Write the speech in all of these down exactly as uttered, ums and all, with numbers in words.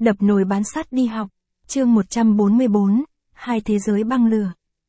Đập nồi bán sắt đi học. Chương một trăm bốn mươi bốn, Hai thế giới băng lửa.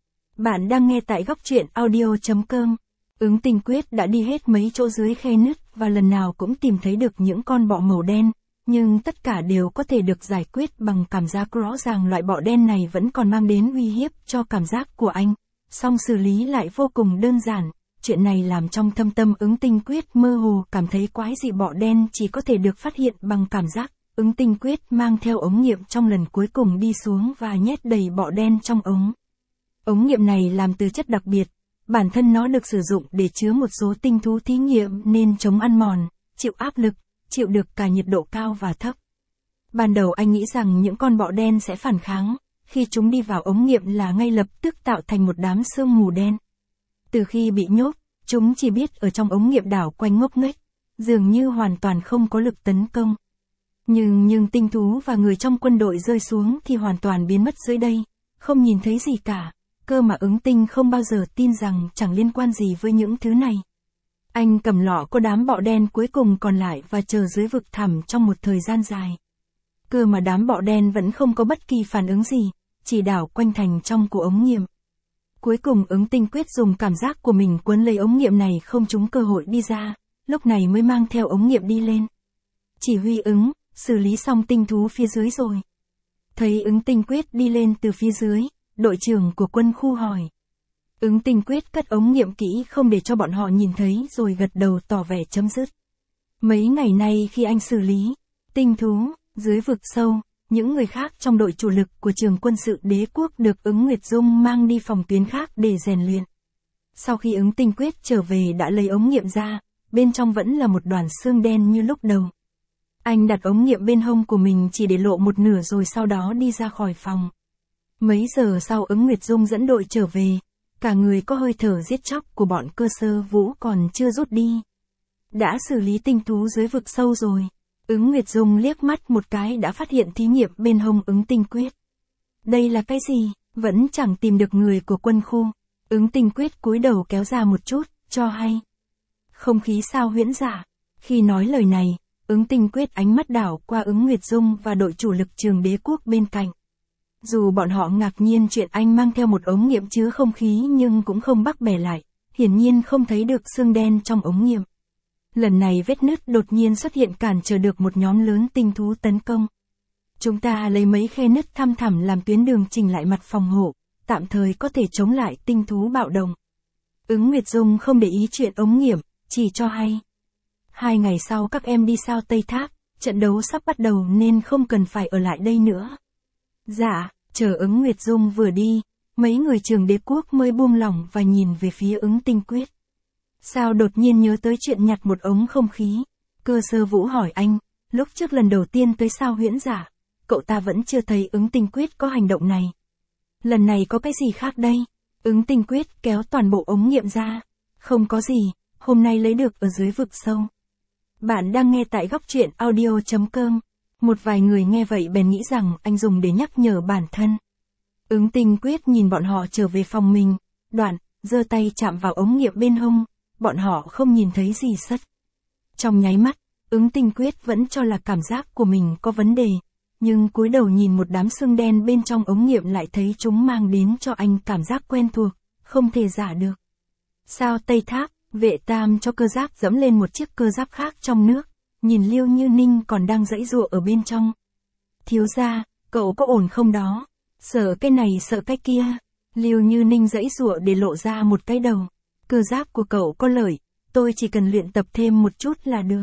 Bạn đang nghe tại góc truyện audio chấm com. Ứng Tinh Quyết đã đi hết mấy chỗ dưới khe nứt và lần nào cũng tìm thấy được những con bọ màu đen, nhưng tất cả đều có thể được giải quyết bằng cảm giác rõ ràng loại bọ đen này vẫn còn mang đến uy hiếp cho cảm giác của anh. Song xử lý lại vô cùng đơn giản, chuyện này làm trong thâm tâm Ứng Tinh Quyết mơ hồ cảm thấy quái dị, bọ đen chỉ có thể được phát hiện bằng cảm giác. Ứng Tinh Quyết mang theo ống nghiệm trong lần cuối cùng đi xuống và nhét đầy bọ đen trong ống. Ống nghiệm này làm từ chất đặc biệt, bản thân nó được sử dụng để chứa một số tinh thú thí nghiệm nên chống ăn mòn, chịu áp lực, chịu được cả nhiệt độ cao và thấp. Ban đầu anh nghĩ rằng những con bọ đen sẽ phản kháng, khi chúng đi vào ống nghiệm là ngay lập tức tạo thành một đám sương mù đen. Từ khi bị nhốt, chúng chỉ biết ở trong ống nghiệm đảo quanh ngốc nghếch, dường như hoàn toàn không có lực tấn công. Nhưng nhưng tinh thú và người trong quân đội rơi xuống thì hoàn toàn biến mất dưới đây, không nhìn thấy gì cả, cơ mà Ứng Tinh không bao giờ tin rằng chẳng liên quan gì với những thứ này. Anh cầm lọ có đám bọ đen cuối cùng còn lại và chờ dưới vực thẳm trong một thời gian dài. Cơ mà đám bọ đen vẫn không có bất kỳ phản ứng gì, chỉ đảo quanh thành trong của ống nghiệm. Cuối cùng Ứng Tinh Quyết dùng cảm giác của mình quấn lấy ống nghiệm này không trúng cơ hội đi ra, lúc này mới mang theo ống nghiệm đi lên. Chỉ huy Ứng, xử lý xong tinh thú phía dưới rồi. Thấy Ứng Tinh Quyết đi lên từ phía dưới, đội trưởng của quân khu hỏi. Ứng Tinh Quyết cất ống nghiệm kỹ không để cho bọn họ nhìn thấy rồi gật đầu tỏ vẻ chấm dứt. Mấy ngày nay khi anh xử lý tinh thú dưới vực sâu, những người khác trong đội chủ lực của trường quân sự đế quốc được Ứng Nguyệt Dung mang đi phòng tuyến khác để rèn luyện. Sau khi Ứng Tinh Quyết trở về đã lấy ống nghiệm ra, bên trong vẫn là một đoàn xương đen như lúc đầu. Anh đặt ống nghiệm bên hông của mình chỉ để lộ một nửa rồi sau đó đi ra khỏi phòng. Mấy giờ sau Ứng Nguyệt Dung dẫn đội trở về, cả người có hơi thở giết chóc của bọn cơ sơ vũ còn chưa rút đi. Đã xử lý tinh thú dưới vực sâu rồi. Ứng Nguyệt Dung liếc mắt một cái đã phát hiện thí nghiệm bên hông Ứng Tinh Quyết. Đây là cái gì? Vẫn chẳng tìm được người của quân khu. Ứng Tinh Quyết cúi đầu kéo ra một chút, cho hay. Không khí sao huyễn giả. Khi nói lời này, Ứng Tinh Quyết ánh mắt đảo qua Ứng Nguyệt Dung và đội chủ lực trường đế quốc bên cạnh. Dù bọn họ ngạc nhiên chuyện anh mang theo một ống nghiệm chứa không khí nhưng cũng không bắt bẻ lại, hiển nhiên không thấy được xương đen trong ống nghiệm. Lần này vết nứt đột nhiên xuất hiện cản trở được một nhóm lớn tinh thú tấn công. Chúng ta lấy mấy khe nứt thăm thẳm làm tuyến đường chỉnh lại mặt phòng hộ, tạm thời có thể chống lại tinh thú bạo động. Ứng Nguyệt Dung không để ý chuyện ống nghiệm, chỉ cho hay. Hai ngày sau các em đi sao Tây Tháp, trận đấu sắp bắt đầu nên không cần phải ở lại đây nữa. Dạ, chờ Ứng Nguyệt Dung vừa đi, mấy người trường đế quốc mới buông lỏng và nhìn về phía Ứng Tinh Quyết. Sao đột nhiên nhớ tới chuyện nhặt một ống không khí? Cơ sơ vũ hỏi anh, lúc trước lần đầu tiên tới sao huyễn giả, cậu ta vẫn chưa thấy Ứng Tinh Quyết có hành động này. Lần này có cái gì khác đây? Ứng Tinh Quyết kéo toàn bộ ống nghiệm ra. Không có gì, hôm nay lấy được ở dưới vực sâu. Bạn đang nghe tại góc truyện audio chấm com. Một vài người nghe vậy bèn nghĩ rằng anh dùng để nhắc nhở bản thân. Ứng Tinh Quyết nhìn bọn họ trở về phòng mình, đoạn, giơ tay chạm vào ống nghiệm bên hông, bọn họ không nhìn thấy gì sất. Trong nháy mắt, Ứng Tinh Quyết vẫn cho là cảm giác của mình có vấn đề, nhưng cúi đầu nhìn một đám xương đen bên trong ống nghiệm lại thấy chúng mang đến cho anh cảm giác quen thuộc, không thể giả được. Sao Tây Tháp, Vệ Tam cho cơ giáp dẫm lên một chiếc cơ giáp khác trong nước. Nhìn Liêu Như Ninh còn đang giãy giụa ở bên trong. Thiếu gia, cậu có ổn không đó? Sợ cái này sợ cái kia. Liêu Như Ninh giãy giụa để lộ ra một cái đầu. Cơ giáp của cậu có lợi, tôi chỉ cần luyện tập thêm một chút là được.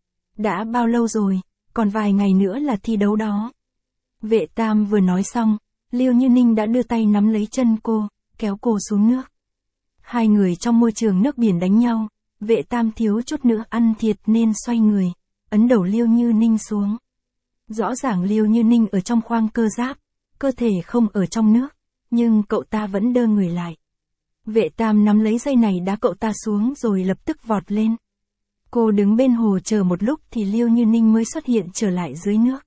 Đã bao lâu rồi, còn vài ngày nữa là thi đấu đó. Vệ Tam vừa nói xong, Liêu Như Ninh đã đưa tay nắm lấy chân cô, kéo cô xuống nước. Hai người trong môi trường nước biển đánh nhau, Vệ Tam thiếu chút nữa ăn thiệt nên xoay người, ấn đầu Liêu Như Ninh xuống. Rõ ràng Liêu Như Ninh ở trong khoang cơ giáp, cơ thể không ở trong nước, nhưng cậu ta vẫn đơ người lại. Vệ Tam nắm lấy dây này đá cậu ta xuống rồi lập tức vọt lên. Cô đứng bên hồ chờ một lúc thì Liêu Như Ninh mới xuất hiện trở lại dưới nước.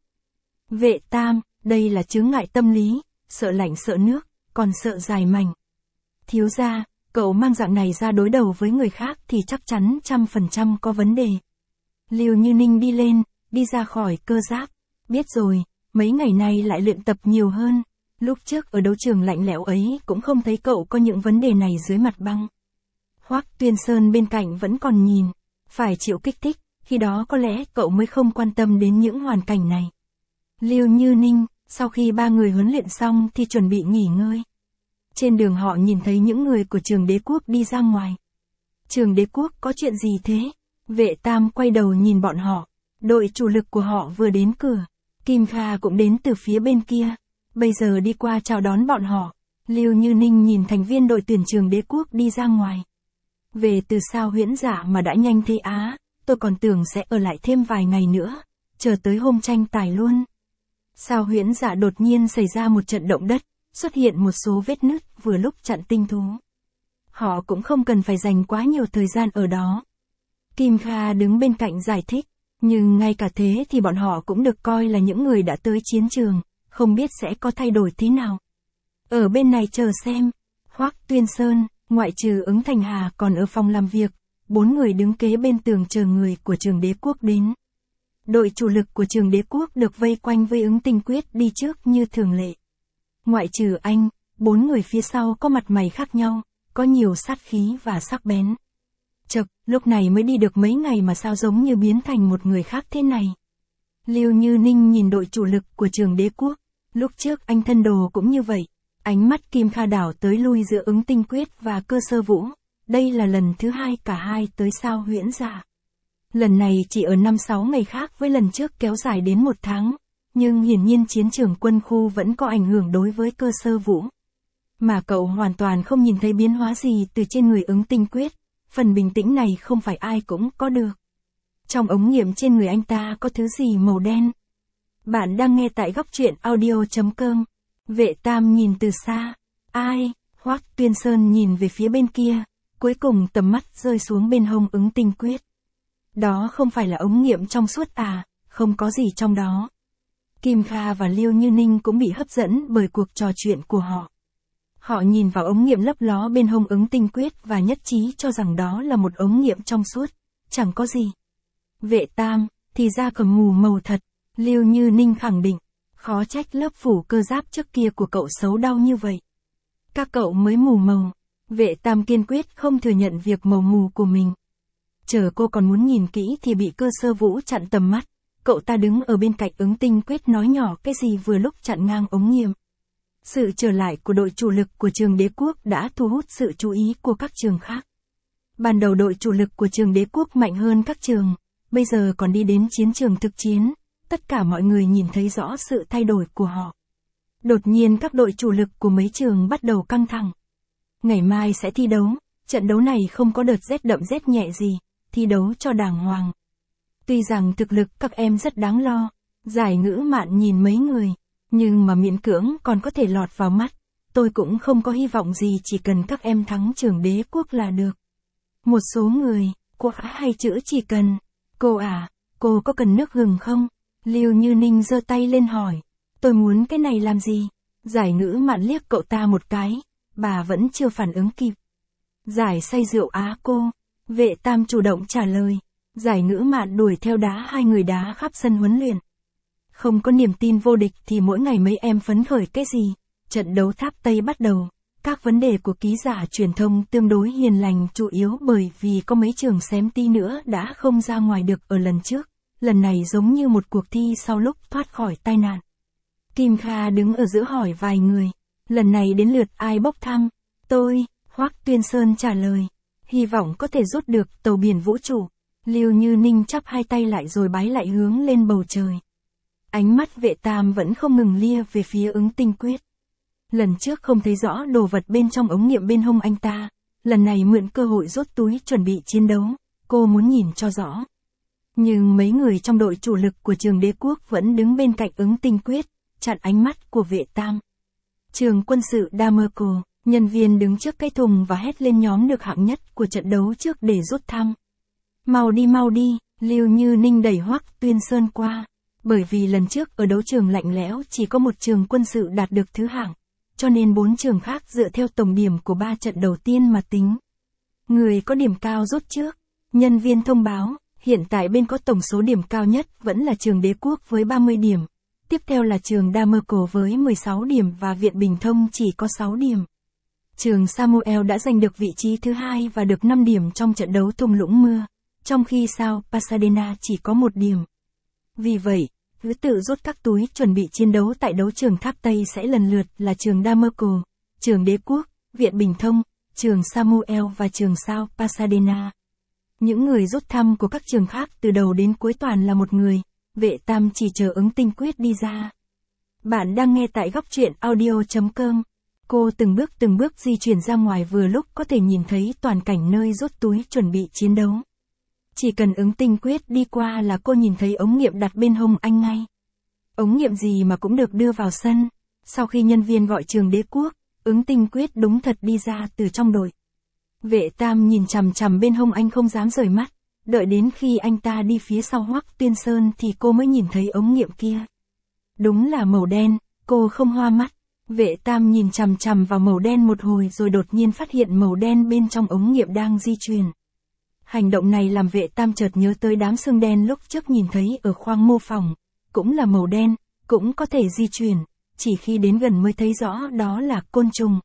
Vệ Tam, đây là chướng ngại tâm lý, sợ lạnh sợ nước, còn sợ dài mảnh. Thiếu gia, cậu mang dạng này ra đối đầu với người khác thì chắc chắn trăm phần trăm có vấn đề. Liêu Như Ninh đi lên, đi ra khỏi cơ giáp. Biết rồi, mấy ngày nay lại luyện tập nhiều hơn. Lúc trước ở đấu trường lạnh lẽo ấy cũng không thấy cậu có những vấn đề này dưới mặt băng. Hoắc Tuyên Sơn bên cạnh vẫn còn nhìn, phải chịu kích thích, khi đó có lẽ cậu mới không quan tâm đến những hoàn cảnh này. Lưu Như Ninh, sau khi ba người huấn luyện xong thì chuẩn bị nghỉ ngơi. Trên đường họ nhìn thấy những người của Trường Đế Quốc đi ra ngoài. Trường Đế Quốc có chuyện gì thế? Vệ Tam quay đầu nhìn bọn họ. Đội chủ lực của họ vừa đến cửa. Kim Kha cũng đến từ phía bên kia. Bây giờ đi qua chào đón bọn họ. Lưu Như Ninh nhìn thành viên đội tuyển Trường Đế Quốc đi ra ngoài. Về từ sao Huyễn Dạ mà đã nhanh thế á, tôi còn tưởng sẽ ở lại thêm vài ngày nữa, chờ tới hôm tranh tài luôn. Sao Huyễn Dạ đột nhiên xảy ra một trận động đất, xuất hiện một số vết nứt vừa lúc chặn tinh thú. Họ cũng không cần phải dành quá nhiều thời gian ở đó. Kim Kha đứng bên cạnh giải thích, nhưng ngay cả thế thì bọn họ cũng được coi là những người đã tới chiến trường, không biết sẽ có thay đổi thế nào. Ở bên này chờ xem. Hoắc Tuyên Sơn, ngoại trừ Ứng Thành Hà còn ở phòng làm việc, bốn người đứng kế bên tường chờ người của Trường Đế Quốc đến. Đội chủ lực của Trường Đế Quốc được vây quanh với Ứng Tinh Quyết đi trước như thường lệ. Ngoại trừ anh, bốn người phía sau có mặt mày khác nhau, có nhiều sát khí và sắc bén. Chậc, lúc này mới đi được mấy ngày mà sao giống như biến thành một người khác thế này. Lưu Như Ninh nhìn đội chủ lực của Trường Đế Quốc, lúc trước anh thân đồ cũng như vậy. Ánh mắt Kim Kha đảo tới lui giữa Ứng Tinh Quyết và Cơ Sơ Vũ. Đây là lần thứ hai cả hai tới sao Huyễn Dạ. Lần này chỉ ở năm sáu ngày khác với lần trước kéo dài đến một tháng. Nhưng hiển nhiên chiến trường quân khu vẫn có ảnh hưởng đối với Cơ Sơ Vũ. Mà cậu hoàn toàn không nhìn thấy biến hóa gì từ trên người Ứng Tinh Quyết. Phần bình tĩnh này không phải ai cũng có được. Trong ống nghiệm trên người anh ta có thứ gì màu đen. Bạn đang nghe tại góc truyện audio chấm com. Vệ Tam nhìn từ xa. Ai? Hoắc Tuyên Sơn nhìn về phía bên kia. Cuối cùng tầm mắt rơi xuống bên hông Ứng Tinh Quyết. Đó không phải là ống nghiệm trong suốt à, không có gì trong đó. Kim Kha và Lưu Như Ninh cũng bị hấp dẫn bởi cuộc trò chuyện của họ. Họ nhìn vào ống nghiệm lấp ló bên hông Ứng Tinh Quyết và nhất trí cho rằng đó là một ống nghiệm trong suốt, chẳng có gì. Vệ Tam, thì ra cầm mù màu thật, Lưu Như Ninh khẳng định, khó trách lớp phủ cơ giáp trước kia của cậu xấu đau như vậy. Các cậu mới mù màu, Vệ Tam kiên quyết không thừa nhận việc màu mù của mình. Chờ cô còn muốn nhìn kỹ thì bị Cơ Sơ Vũ chặn tầm mắt, cậu ta đứng ở bên cạnh Ứng Tinh Quyết nói nhỏ cái gì vừa lúc chặn ngang ống nghiệm. Sự trở lại của đội chủ lực của Trường Đế Quốc đã thu hút sự chú ý của các trường khác. Ban đầu đội chủ lực của Trường Đế Quốc mạnh hơn các trường, bây giờ còn đi đến chiến trường thực chiến, tất cả mọi người nhìn thấy rõ sự thay đổi của họ. Đột nhiên các đội chủ lực của mấy trường bắt đầu căng thẳng. Ngày mai sẽ thi đấu, trận đấu này không có đợt rét đậm rét nhẹ gì, thi đấu cho đàng hoàng. Tuy rằng thực lực các em rất đáng lo, Giải Ngữ Mạn nhìn mấy người, nhưng mà miễn cưỡng còn có thể lọt vào mắt, tôi cũng không có hy vọng gì chỉ cần các em thắng Trường Đế Quốc là được. Một số người, cô hay chữ chỉ cần, cô à, cô có cần nước gừng không? Lưu Như Ninh giơ tay lên hỏi, tôi muốn cái này làm gì? Giải Ngữ Mạn liếc cậu ta một cái, bà vẫn chưa phản ứng kịp. Giải say rượu á cô, Vệ Tam chủ động trả lời, Giải Ngữ Mạn đuổi theo đá hai người đá khắp sân huấn luyện. Không có niềm tin vô địch thì mỗi ngày mấy em phấn khởi cái gì? Trận đấu Tháp Tây bắt đầu, các vấn đề của ký giả truyền thông tương đối hiền lành chủ yếu bởi vì có mấy trường xém tí nữa đã không ra ngoài được ở lần trước, lần này giống như một cuộc thi sau lúc thoát khỏi tai nạn. Kim Kha đứng ở giữa hỏi vài người, lần này đến lượt ai bốc thăm? Tôi, Hoắc Tuyên Sơn trả lời, hy vọng có thể rút được tàu biển vũ trụ. Lưu Như Ninh chắp hai tay lại rồi bái lại hướng lên bầu trời. Ánh mắt Vệ Tam vẫn không ngừng lia về phía Ứng Tinh Quyết. Lần trước không thấy rõ đồ vật bên trong ống nghiệm bên hông anh ta, lần này mượn cơ hội rút túi chuẩn bị chiến đấu, cô muốn nhìn cho rõ. Nhưng mấy người trong đội chủ lực của Trường Đế Quốc vẫn đứng bên cạnh Ứng Tinh Quyết, chặn ánh mắt của Vệ Tam. Trường quân sự Damerco, nhân viên đứng trước cái thùng và hét lên nhóm được hạng nhất của trận đấu trước để rút thăm. Mau đi mau đi, Lưu Như Ninh đẩy Hoắc Tuyên Sơn qua. Bởi vì lần trước ở đấu trường lạnh lẽo chỉ có một trường quân sự đạt được thứ hạng, cho nên bốn trường khác dựa theo tổng điểm của ba trận đầu tiên mà tính. Người có điểm cao rút trước. Nhân viên thông báo, hiện tại bên có tổng số điểm cao nhất vẫn là Trường Đế Quốc với ba mươi điểm. Tiếp theo là trường Damerco với mười sáu điểm và Viện Bình Thông chỉ có sáu điểm. Trường Samuel đã giành được vị trí thứ hai và được năm điểm trong trận đấu thung lũng mưa, trong khi Sao Pasadena chỉ có một điểm. Vì vậy, thứ tự rút các túi chuẩn bị chiến đấu tại đấu trường Tháp Tây sẽ lần lượt là trường Damerco, trường Đế Quốc, Viện Bình Thông, trường Samuel và trường Sao Pasadena. Những người rút thăm của các trường khác từ đầu đến cuối toàn là một người, Vệ Tam chỉ chờ ứng tinh quyết đi ra. Bạn đang nghe tại góc truyện audio chấm com. Cô từng bước từng bước di chuyển ra ngoài vừa lúc có thể nhìn thấy toàn cảnh nơi rút túi chuẩn bị chiến đấu. Chỉ cần ứng tinh quyết đi qua là cô nhìn thấy ống nghiệm đặt bên hông anh ngay. Ống nghiệm gì mà cũng được đưa vào sân. Sau khi nhân viên gọi trường Đế Quốc, ứng tinh quyết đúng thật đi ra từ trong đội. Vệ Tam nhìn chằm chằm bên hông anh không dám rời mắt. Đợi đến khi anh ta đi phía sau Hoắc Tuyên Sơn thì cô mới nhìn thấy ống nghiệm kia. Đúng là màu đen, cô không hoa mắt. Vệ Tam nhìn chằm chằm vào màu đen một hồi rồi đột nhiên phát hiện màu đen bên trong ống nghiệm đang di chuyển. Hành động này làm Vệ Tam chợt nhớ tới đám xương đen lúc trước nhìn thấy ở khoang mô phỏng. Cũng là màu đen, cũng có thể di chuyển, chỉ khi đến gần mới thấy rõ đó là côn trùng.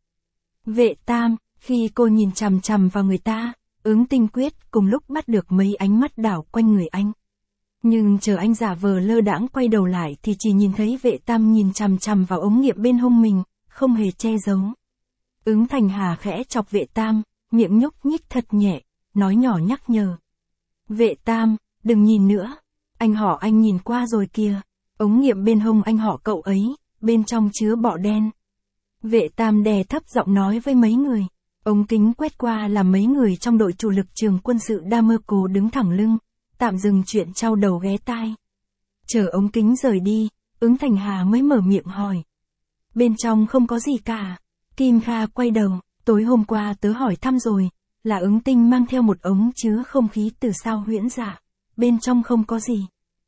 Vệ Tam, khi cô nhìn chằm chằm vào người ta, ứng tinh quyết cùng lúc bắt được mấy ánh mắt đảo quanh người anh. Nhưng chờ anh giả vờ lơ đãng quay đầu lại thì chỉ nhìn thấy Vệ Tam nhìn chằm chằm vào ống nghiệm bên hông mình, không hề che giấu. Ứng Thành Hà khẽ chọc Vệ Tam, miệng nhúc nhích thật nhẹ, nói nhỏ nhắc nhở. Vệ Tam, đừng nhìn nữa, anh họ anh nhìn qua rồi kìa, ống nghiệm bên hông anh họ cậu ấy, bên trong chứa bọ đen. Vệ Tam đè thấp giọng nói với mấy người. Ống kính quét qua làm mấy người trong đội chủ lực trường quân sự Damerco đứng thẳng lưng, tạm dừng chuyện trao đầu ghé tai. Chờ ống kính rời đi, ứng Thành Hà mới mở miệng hỏi. Bên trong không có gì cả. Kim Kha quay đầu, tối hôm qua tớ hỏi thăm rồi, là ứng tinh mang theo một ống chứa không khí từ sao huyễn dạ. Bên trong không có gì.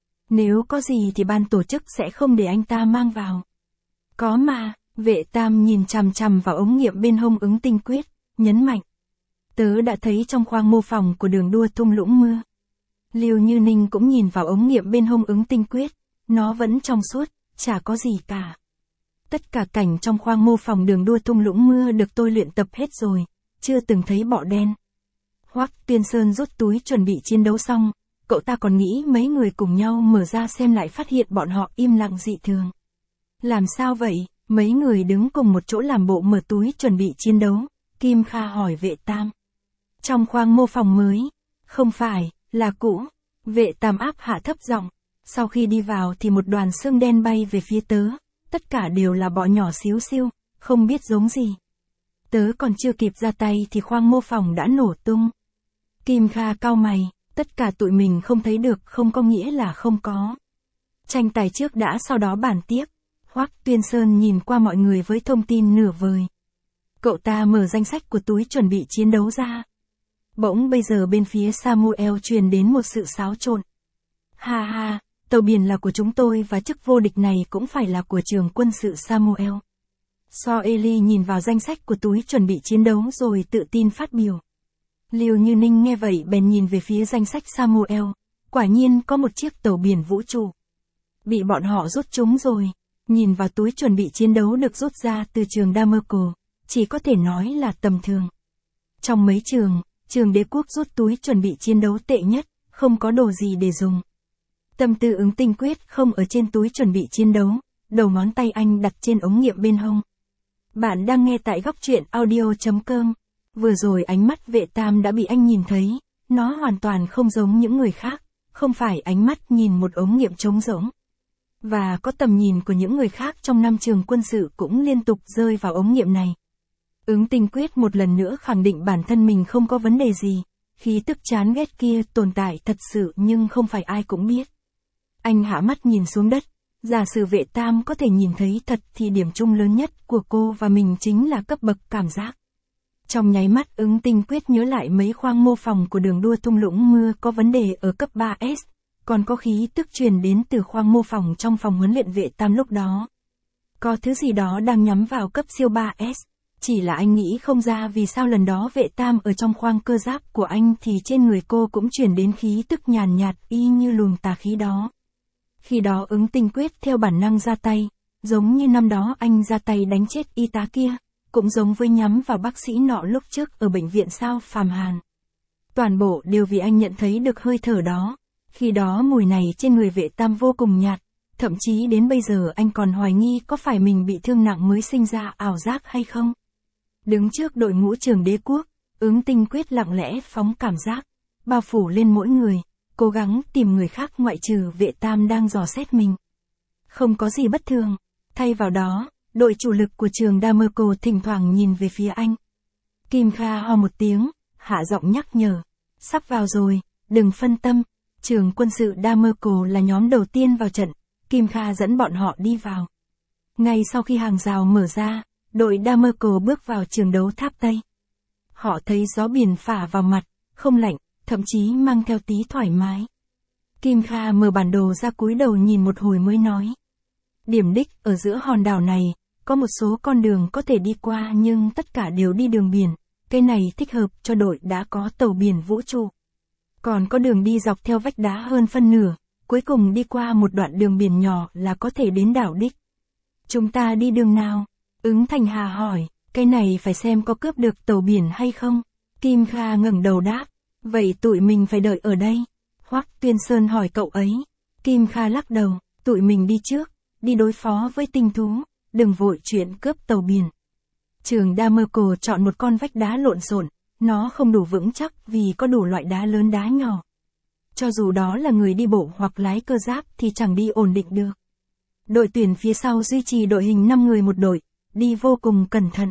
Nếu có gì thì ban tổ chức sẽ không để anh ta mang vào. Có mà, Vệ Tam nhìn chằm chằm vào ống nghiệm bên hông ứng tinh quyết, nhấn mạnh. Tớ đã thấy trong khoang mô phỏng của đường đua thung lũng mưa. Liêu Như Ninh cũng nhìn vào ống nghiệm bên hông ứng tinh quyết, nó vẫn trong suốt, chả có gì cả. Tất cả cảnh trong khoang mô phỏng đường đua thung lũng mưa được tôi luyện tập hết rồi, chưa từng thấy bọ đen. Hoắc Tuyên Sơn rút túi chuẩn bị chiến đấu xong, cậu ta còn nghĩ mấy người cùng nhau mở ra xem lại phát hiện bọn họ im lặng dị thường. Làm sao vậy? Mấy người đứng cùng một chỗ làm bộ mở túi chuẩn bị chiến đấu. Kim Kha hỏi Vệ Tam. Trong khoang mô phỏng mới. Không phải, là cũ. Vệ Tam áp hạ thấp giọng. Sau khi đi vào thì một đoàn xương đen bay về phía tớ. Tất cả đều là bọ nhỏ xíu xiu, không biết giống gì. Tớ còn chưa kịp ra tay thì khoang mô phỏng đã nổ tung. Kim Kha cau mày. Tất cả tụi mình không thấy được không có nghĩa là không có. Tranh tài trước đã sau đó bàn tiếp. Hoắc Tuyên Sơn nhìn qua mọi người với thông tin nửa vời. Cậu ta mở danh sách của túi chuẩn bị chiến đấu ra. Bỗng bây giờ bên phía Samuel truyền đến một sự xáo trộn. Ha ha, tàu biển là của chúng tôi và chức vô địch này cũng phải là của trường quân sự Samuel. So Eli nhìn vào danh sách của túi chuẩn bị chiến đấu rồi tự tin phát biểu. Liêu Như Ninh nghe vậy bèn nhìn về phía danh sách Samuel. Quả nhiên có một chiếc tàu biển vũ trụ. Bị bọn họ rút chúng rồi. Nhìn vào túi chuẩn bị chiến đấu được rút ra từ trường Damerco, chỉ có thể nói là tầm thường. Trong mấy trường, trường Đế Quốc rút túi chuẩn bị chiến đấu tệ nhất, không có đồ gì để dùng. Tâm tư ứng tinh quyết không ở trên túi chuẩn bị chiến đấu, đầu ngón tay anh đặt trên ống nghiệm bên hông. Bạn đang nghe tại góc truyện audio chấm com. Vừa rồi ánh mắt Vệ Tam đã bị anh nhìn thấy, nó hoàn toàn không giống những người khác, không phải ánh mắt nhìn một ống nghiệm trống rỗng. Và có tầm nhìn của những người khác trong năm trường quân sự cũng liên tục rơi vào ống nghiệm này. Ứng tinh quyết một lần nữa khẳng định bản thân mình không có vấn đề gì, khí tức chán ghét kia tồn tại thật sự nhưng không phải ai cũng biết. Anh hạ mắt nhìn xuống đất, giả sử Vệ Tam có thể nhìn thấy thật thì điểm chung lớn nhất của cô và mình chính là cấp bậc cảm giác. Trong nháy mắt ứng tinh quyết nhớ lại mấy khoang mô phỏng của đường đua thung lũng mưa có vấn đề ở cấp ba S. Còn có khí tức truyền đến từ khoang mô phỏng trong phòng huấn luyện Vệ Tam lúc đó. Có thứ gì đó đang nhắm vào cấp siêu ba S. Chỉ là anh nghĩ không ra vì sao lần đó Vệ Tam ở trong khoang cơ giáp của anh thì trên người cô cũng truyền đến khí tức nhàn nhạt y như luồng tà khí đó. Khi đó Ứng Tinh Quyết theo bản năng ra tay, giống như năm đó anh ra tay đánh chết y tá kia, cũng giống với nhắm vào bác sĩ nọ lúc trước ở bệnh viện sao Phàm Hàn. Toàn bộ đều vì anh nhận thấy được hơi thở đó, khi đó mùi này trên người Vệ Tam vô cùng nhạt, thậm chí đến bây giờ anh còn hoài nghi có phải mình bị thương nặng mới sinh ra ảo giác hay không. Đứng trước đội ngũ Trường Đế Quốc, Ứng Tinh Quyết lặng lẽ phóng cảm giác, bao phủ lên mỗi người, cố gắng tìm người khác ngoại trừ Vệ Tam đang dò xét mình. Không có gì bất thường, thay vào đó, đội chủ lực của trường Damerco thỉnh thoảng nhìn về phía anh. Kim Kha ho một tiếng, hạ giọng nhắc nhở, sắp vào rồi, đừng phân tâm, trường quân sự Damerco là nhóm đầu tiên vào trận, Kim Kha dẫn bọn họ đi vào. Ngay sau khi hàng rào mở ra, đội Damerco bước vào trường đấu tháp Tây. Họ thấy gió biển phả vào mặt, không lạnh, thậm chí mang theo tí thoải mái. Kim Kha mở bản đồ ra cúi đầu nhìn một hồi mới nói. Điểm đích ở giữa hòn đảo này, có một số con đường có thể đi qua nhưng tất cả đều đi đường biển, cái này thích hợp cho đội đã có tàu biển vũ trụ. Còn có đường đi dọc theo vách đá hơn phân nửa, cuối cùng đi qua một đoạn đường biển nhỏ là có thể đến đảo đích. Chúng ta đi đường nào? Ứng Thành Hà hỏi, cái này phải xem có cướp được tàu biển hay không? Kim Kha ngẩng đầu đáp, vậy tụi mình phải đợi ở đây. Hoắc Tuyên Sơn hỏi cậu ấy. Kim Kha lắc đầu, tụi mình đi trước, đi đối phó với tinh thú, đừng vội chuyện cướp tàu biển. Trường Damerco chọn một con vách đá lộn xộn, nó không đủ vững chắc vì có đủ loại đá lớn đá nhỏ. Cho dù đó là người đi bộ hoặc lái cơ giáp thì chẳng đi ổn định được. Đội tuyển phía sau duy trì đội hình năm người một đội, đi vô cùng cẩn thận.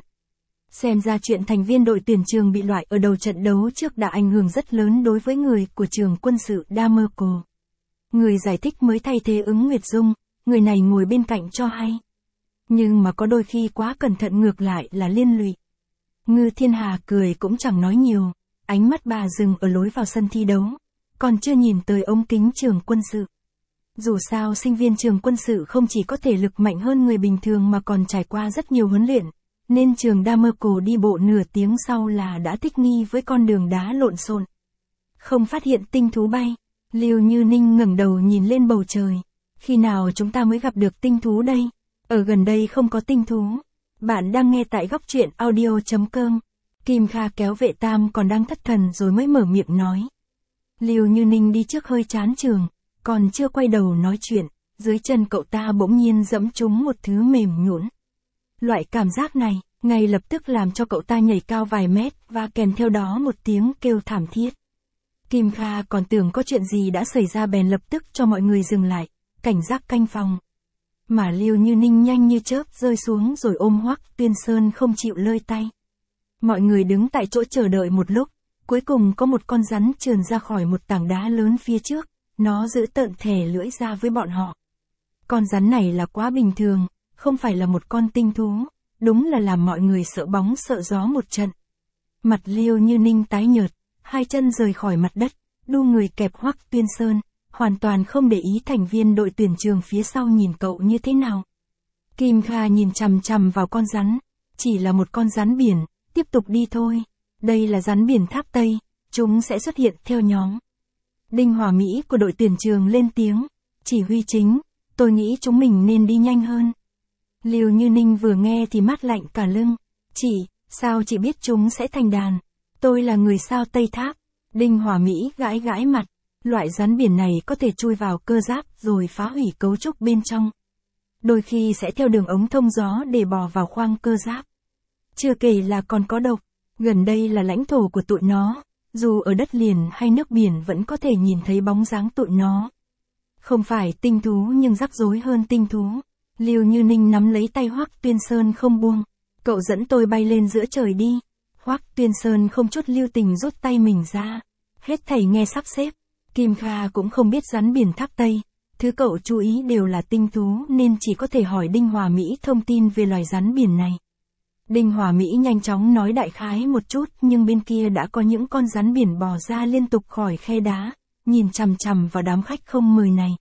Xem ra chuyện thành viên đội tuyển trường bị loại ở đầu trận đấu trước đã ảnh hưởng rất lớn đối với người của trường quân sự Damerco. Người giải thích mới thay thế Ứng Nguyệt Dung, người này ngồi bên cạnh cho hay. Nhưng mà có đôi khi quá cẩn thận ngược lại là liên lụy. Ngư Thiên Hà cười cũng chẳng nói nhiều, ánh mắt bà dừng ở lối vào sân thi đấu, còn chưa nhìn tới ống kính trường quân sự. Dù sao sinh viên trường quân sự không chỉ có thể lực mạnh hơn người bình thường mà còn trải qua rất nhiều huấn luyện, nên trường Damerco đi bộ nửa tiếng sau là đã thích nghi với con đường đá lộn xộn. Không phát hiện tinh thú bay, Lưu Như Ninh ngẩng đầu nhìn lên bầu trời. Khi nào chúng ta mới gặp được tinh thú đây? Ở gần đây không có tinh thú. Bạn đang nghe tại góc truyện audio chấm com. Kim Kha kéo Vệ Tam còn đang thất thần rồi mới mở miệng nói. Lưu Như Ninh đi trước hơi chán trường, còn chưa quay đầu nói chuyện, dưới chân cậu ta bỗng nhiên dẫm trúng một thứ mềm nhũn. Loại cảm giác này, ngay lập tức làm cho cậu ta nhảy cao vài mét và kèm theo đó một tiếng kêu thảm thiết. Kim Kha còn tưởng có chuyện gì đã xảy ra bèn lập tức cho mọi người dừng lại, cảnh giác canh phòng. Mà Lưu Như Ninh nhanh như chớp rơi xuống rồi ôm Hoắc Tuyên Sơn không chịu lơi tay. Mọi người đứng tại chỗ chờ đợi một lúc, cuối cùng có một con rắn trườn ra khỏi một tảng đá lớn phía trước, nó giữ tợn thè lưỡi ra với bọn họ. Con rắn này là quá bình thường, không phải là một con tinh thú, đúng là làm mọi người sợ bóng sợ gió một trận. Mặt Lưu Như Ninh tái nhợt, hai chân rời khỏi mặt đất, đu người kẹp Hoắc Tuyên Sơn, hoàn toàn không để ý thành viên đội tuyển trường phía sau nhìn cậu như thế nào. Kim Kha nhìn chằm chằm vào con rắn, chỉ là một con rắn biển, tiếp tục đi thôi. Đây là rắn biển tháp Tây, chúng sẽ xuất hiện theo nhóm. Đinh Hòa Mỹ của đội tuyển trường lên tiếng, chỉ huy chính, tôi nghĩ chúng mình nên đi nhanh hơn. Lưu Như Ninh vừa nghe thì mát lạnh cả lưng, chị, sao chị biết chúng sẽ thành đàn? Tôi là người sao Tây Tháp. Đinh Hòa Mỹ gãi gãi mặt, loại rắn biển này có thể chui vào cơ giáp rồi phá hủy cấu trúc bên trong. Đôi khi sẽ theo đường ống thông gió để bò vào khoang cơ giáp. Chưa kể là còn có độc, gần đây là lãnh thổ của tụi nó, dù ở đất liền hay nước biển vẫn có thể nhìn thấy bóng dáng tụi nó. Không phải tinh thú nhưng rắc rối hơn tinh thú. Lưu Như Ninh nắm lấy tay Hoắc Tuyên Sơn không buông, cậu dẫn tôi bay lên giữa trời đi. Hoắc Tuyên Sơn không chút lưu tình rút tay mình ra, hết thảy nghe sắp xếp. Kim Kha cũng không biết rắn biển tháp Tây, thứ cậu chú ý đều là tinh thú nên chỉ có thể hỏi Đinh Hòa Mỹ thông tin về loài rắn biển này. Đinh Hòa Mỹ nhanh chóng nói đại khái một chút nhưng bên kia đã có những con rắn biển bò ra liên tục khỏi khe đá, nhìn chằm chằm vào đám khách không mời này.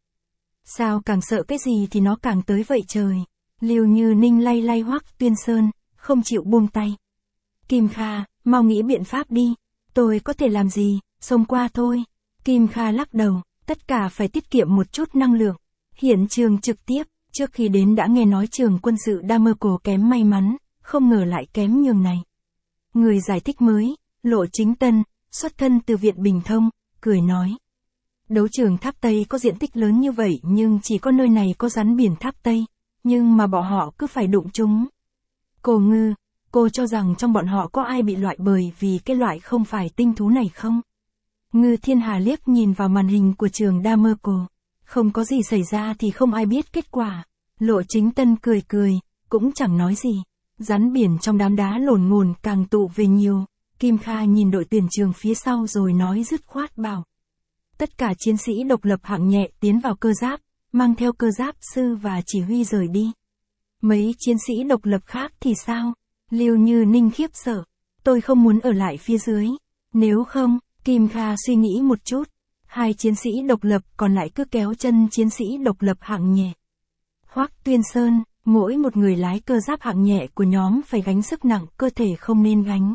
Sao càng sợ cái gì thì nó càng tới vậy trời. Lưu Như Ninh lay lay Hoắc Tuyên Sơn, không chịu buông tay. Kim Kha, mau nghĩ biện pháp đi. Tôi có thể làm gì, xông qua thôi. Kim Kha lắc đầu, tất cả phải tiết kiệm một chút năng lượng. Hiện trường trực tiếp, trước khi đến đã nghe nói trường quân sự Damerco kém may mắn, không ngờ lại kém nhường này. Người giải thích mới, Lộ Chính Tân, xuất thân từ Viện Bình Thông, cười nói. Đấu trường Tháp Tây có diện tích lớn như vậy nhưng chỉ có nơi này có rắn biển Tháp Tây, nhưng mà bọn họ cứ phải đụng chúng. Cô Ngư, cô cho rằng trong bọn họ có ai bị loại bởi vì cái loại không phải tinh thú này không? Ngư Thiên Hà liếc nhìn vào màn hình của trường Damerco. Không có gì xảy ra thì không ai biết kết quả. Lộ Chính Tân cười cười, cũng chẳng nói gì. Rắn biển trong đám đá lổn ngồn càng tụ về nhiều. Kim Kha nhìn đội tuyển trường phía sau rồi nói dứt khoát bảo. Tất cả chiến sĩ độc lập hạng nhẹ tiến vào cơ giáp, mang theo cơ giáp sư và chỉ huy rời đi. Mấy chiến sĩ độc lập khác thì sao? Liêu Như Ninh khiếp sợ. Tôi không muốn ở lại phía dưới. Nếu không, Kim Kha suy nghĩ một chút. Hai chiến sĩ độc lập còn lại cứ kéo chân chiến sĩ độc lập hạng nhẹ. Hoắc Tuyên Sơn, mỗi một người lái cơ giáp hạng nhẹ của nhóm phải gánh sức nặng cơ thể không nên gánh.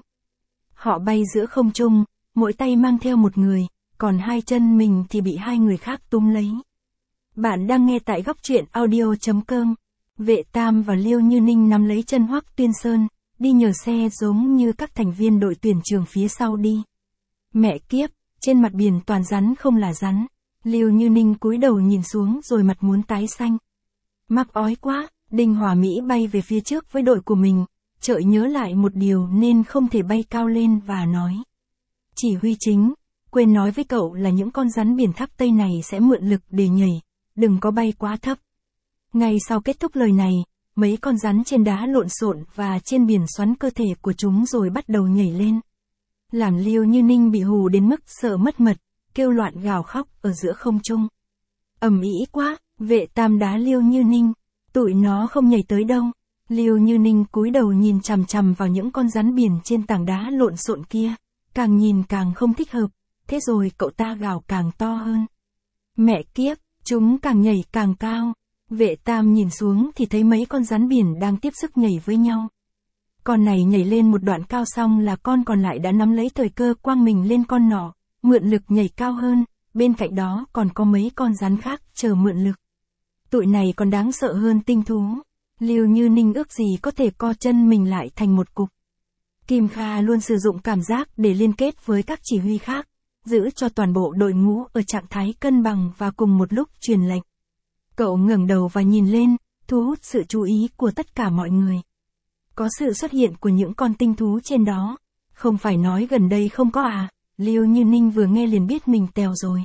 Họ bay giữa không trung, mỗi tay mang theo một người, còn hai chân mình thì bị hai người khác túm lấy. Bạn đang nghe tại góc truyện audio chấm com. Vệ Tam và Liêu Như Ninh nắm lấy chân Hoắc Tuyên Sơn, đi nhờ xe giống như các thành viên đội tuyển trường phía sau đi. Mẹ kiếp, trên mặt biển toàn rắn không là rắn. Liêu Như Ninh cúi đầu nhìn xuống rồi mặt muốn tái xanh. Mắc ói quá, Đinh Hòa Mỹ bay về phía trước với đội của mình, chợt nhớ lại một điều nên không thể bay cao lên và nói. Chỉ huy chính, quên nói với cậu là những con rắn biển Tháp Tây này sẽ mượn lực để nhảy, đừng có bay quá thấp. Ngay sau kết thúc lời này, mấy con rắn trên đá lộn xộn và trên biển xoắn cơ thể của chúng rồi bắt đầu nhảy lên. Làm Liêu Như Ninh bị hù đến mức sợ mất mật, kêu loạn gào khóc ở giữa không trung. Ầm ĩ quá, Vệ Tam đá Liêu Như Ninh, tụi nó không nhảy tới đâu. Liêu Như Ninh cúi đầu nhìn chằm chằm vào những con rắn biển trên tảng đá lộn xộn kia, càng nhìn càng không thích hợp, thế rồi cậu ta gào càng to hơn. Mẹ kiếp, chúng càng nhảy càng cao. Vệ Tam nhìn xuống thì thấy mấy con rắn biển đang tiếp sức nhảy với nhau. Con này nhảy lên một đoạn cao xong là con còn lại đã nắm lấy thời cơ quăng mình lên con nọ, mượn lực nhảy cao hơn, bên cạnh đó còn có mấy con rắn khác chờ mượn lực. Tụi này còn đáng sợ hơn tinh thú. Liêu Như Ninh ước gì có thể co chân mình lại thành một cục. Kim Kha luôn sử dụng cảm giác để liên kết với các chỉ huy khác, giữ cho toàn bộ đội ngũ ở trạng thái cân bằng và cùng một lúc truyền lệnh. Cậu ngẩng đầu và nhìn lên, thu hút sự chú ý của tất cả mọi người. Có sự xuất hiện của những con tinh thú trên đó. Không phải nói gần đây không có à, Liêu Như Ninh vừa nghe liền biết mình tèo rồi.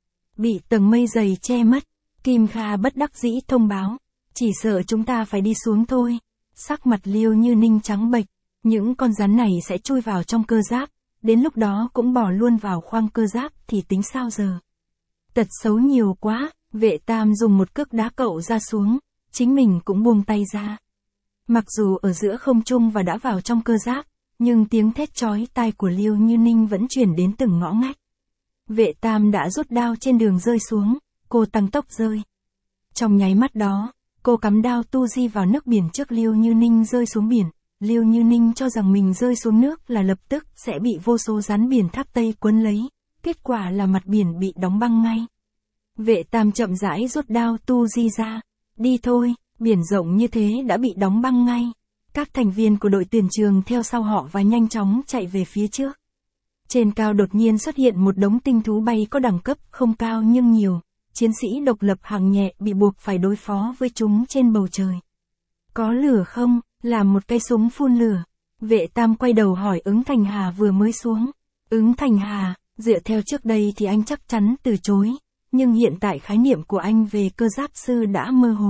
Bị tầng mây dày che mất, Kim Kha bất đắc dĩ thông báo. Chỉ sợ chúng ta phải đi xuống thôi. Sắc mặt Liêu Như Ninh trắng bệch, những con rắn này sẽ chui vào trong cơ giáp, đến lúc đó cũng bỏ luôn vào khoang cơ giáp thì tính sao giờ. Tật xấu nhiều quá, Vệ Tam dùng một cước đá cậu ra xuống, chính mình cũng buông tay ra. Mặc dù ở giữa không trung và đã vào trong cơ giáp, nhưng tiếng thét chói tai của Liêu Như Ninh vẫn truyền đến từng ngõ ngách. Vệ Tam đã rút đao trên đường rơi xuống, cô tăng tốc rơi. Trong nháy mắt đó, cô cắm đao tu di vào nước biển trước Liêu Như Ninh rơi xuống biển. Liêu Như Ninh cho rằng mình rơi xuống nước là lập tức sẽ bị vô số rắn biển Tháp Tây cuốn lấy, kết quả là mặt biển bị đóng băng ngay. Vệ Tam chậm rãi rút đao tu di ra. Đi thôi, biển rộng như thế đã bị đóng băng ngay. Các thành viên của đội tuyển trường theo sau họ và nhanh chóng chạy về phía trước. Trên cao đột nhiên xuất hiện một đống tinh thú bay có đẳng cấp không cao nhưng nhiều. Chiến sĩ độc lập hạng nhẹ bị buộc phải đối phó với chúng trên bầu trời. Có lửa không? Làm một cây súng phun lửa. Vệ Tam quay đầu hỏi Ứng Thành Hà vừa mới xuống. Ứng Thành Hà, dựa theo trước đây thì anh chắc chắn từ chối. Nhưng hiện tại khái niệm của anh về cơ giáp sư đã mơ hồ.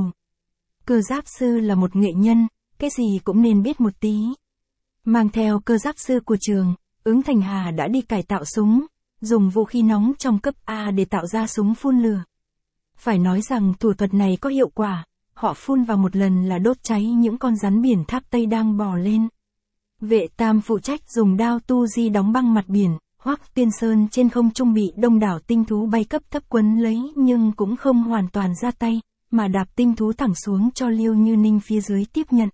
Cơ giáp sư là một nghệ nhân, cái gì cũng nên biết một tí. Mang theo cơ giáp sư của trường, Ứng Thành Hà đã đi cải tạo súng, dùng vũ khí nóng trong cấp A để tạo ra súng phun lửa. Phải nói rằng thủ thuật này có hiệu quả, họ phun vào một lần là đốt cháy những con rắn biển Tháp Tây đang bò lên. Vệ Tam phụ trách dùng đao tu di đóng băng mặt biển, Hoắc Tuyên Sơn trên không trung bị đông đảo tinh thú bay cấp thấp quấn lấy nhưng cũng không hoàn toàn ra tay, mà đạp tinh thú thẳng xuống cho Liêu Như Ninh phía dưới tiếp nhận.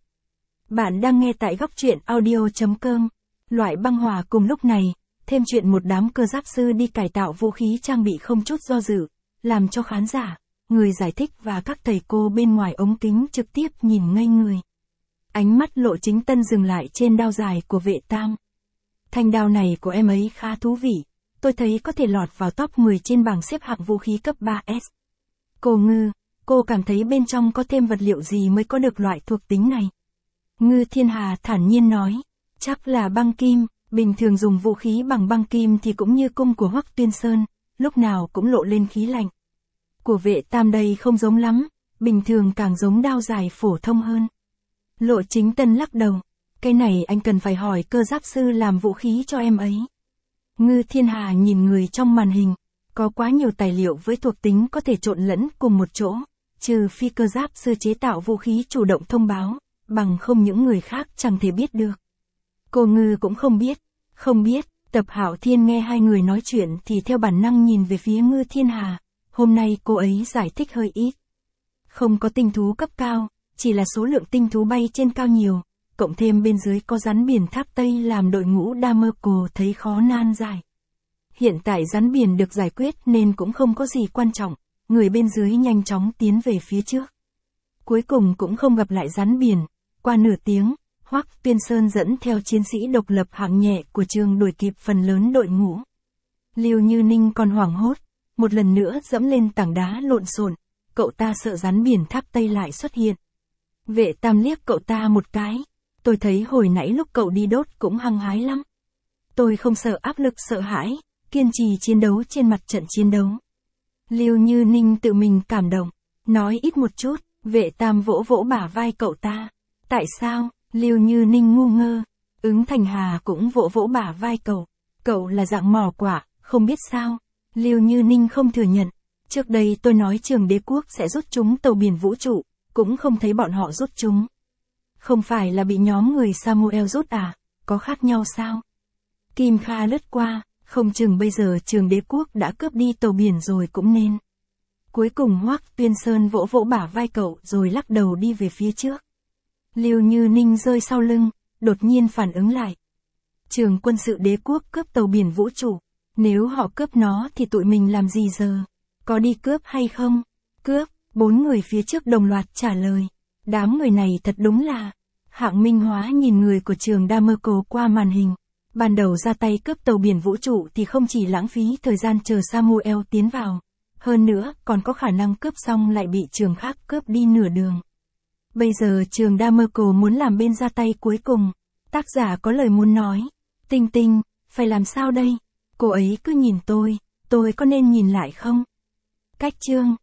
Bạn đang nghe tại góc truyện audio chấm com. Loại băng hỏa cùng lúc này, thêm chuyện một đám cơ giáp sư đi cải tạo vũ khí trang bị không chút do dự, làm cho khán giả, người giải thích và các thầy cô bên ngoài ống kính trực tiếp nhìn ngây người. Ánh mắt Lộ Chính Tân dừng lại trên đao dài của Vệ Tam. Thanh đao này của em ấy khá thú vị, tôi thấy có thể lọt vào top mười trên bảng xếp hạng vũ khí cấp ba S. Cô Ngư, cô cảm thấy bên trong có thêm vật liệu gì mới có được loại thuộc tính này? Ngư Thiên Hà thản nhiên nói, chắc là băng kim, bình thường dùng vũ khí bằng băng kim thì cũng như cung của Hoắc Tuyên Sơn, lúc nào cũng lộ lên khí lạnh. Của Vệ Tam đây không giống lắm, bình thường càng giống đao dài phổ thông hơn. Lộ Chính Tân lắc đầu, cái này anh cần phải hỏi cơ giáp sư làm vũ khí cho em ấy. Ngư Thiên Hà nhìn người trong màn hình, có quá nhiều tài liệu với thuộc tính có thể trộn lẫn cùng một chỗ, trừ phi cơ giáp sư chế tạo vũ khí chủ động thông báo, bằng không những người khác chẳng thể biết được. Cô Ngư cũng không biết, không biết, Tập Hạo Thiên nghe hai người nói chuyện thì theo bản năng nhìn về phía Ngư Thiên Hà, hôm nay cô ấy giải thích hơi ít. Không có tinh thú cấp cao, chỉ là số lượng tinh thú bay trên cao nhiều, cộng thêm bên dưới có rắn biển tháp Tây làm đội ngũ Damerco thấy khó nan giải. Hiện tại rắn biển được giải quyết nên cũng không có gì quan trọng, người bên dưới nhanh chóng tiến về phía trước. Cuối cùng cũng không gặp lại rắn biển, qua nửa tiếng, Hoắc Tuyên Sơn dẫn theo chiến sĩ độc lập hạng nhẹ của trường đuổi kịp phần lớn đội ngũ. Lưu Như Ninh còn hoảng hốt, một lần nữa dẫm lên tảng đá lộn xộn, cậu ta sợ rắn biển tháp Tây lại xuất hiện. Vệ Tam liếc cậu ta một cái, tôi thấy hồi nãy lúc cậu đi đốt cũng hăng hái lắm. Tôi không sợ áp lực sợ hãi, kiên trì chiến đấu trên mặt trận chiến đấu. Lưu Như Ninh tự mình cảm động, nói ít một chút, Vệ Tam vỗ vỗ bả vai cậu ta. Tại sao? Lưu Như Ninh ngu ngơ. Ứng Thành Hà cũng vỗ vỗ bả vai cậu. Cậu là dạng mỏ quả, không biết sao. Lưu Như Ninh không thừa nhận. Trước đây tôi nói Trường Đế Quốc sẽ rút chúng tàu biển vũ trụ, cũng không thấy bọn họ rút chúng. Không phải là bị nhóm người Samuel rút à, có khác nhau sao? Kim Kha lướt qua, không chừng bây giờ Trường Đế Quốc đã cướp đi tàu biển rồi cũng nên. Cuối cùng Hoắc Tuyên Sơn vỗ vỗ bả vai cậu rồi lắc đầu đi về phía trước. Lưu Như Ninh rơi sau lưng, đột nhiên phản ứng lại. Trường quân sự Đế Quốc cướp tàu biển vũ trụ, nếu họ cướp nó thì tụi mình làm gì giờ? Có đi cướp hay không? Cướp, bốn người phía trước đồng loạt trả lời. Đám người này thật đúng là... Hạng Minh Hóa nhìn người của trường Damerco qua màn hình. Ban đầu ra tay cướp tàu biển vũ trụ thì không chỉ lãng phí thời gian chờ Samuel tiến vào. Hơn nữa, còn có khả năng cướp xong lại bị trường khác cướp đi nửa đường. Bây giờ trường Damerco muốn làm bên ra tay cuối cùng. Tác giả có lời muốn nói. Tinh Tinh, phải làm sao đây? Cô ấy cứ nhìn tôi, tôi có nên nhìn lại không? Cách chương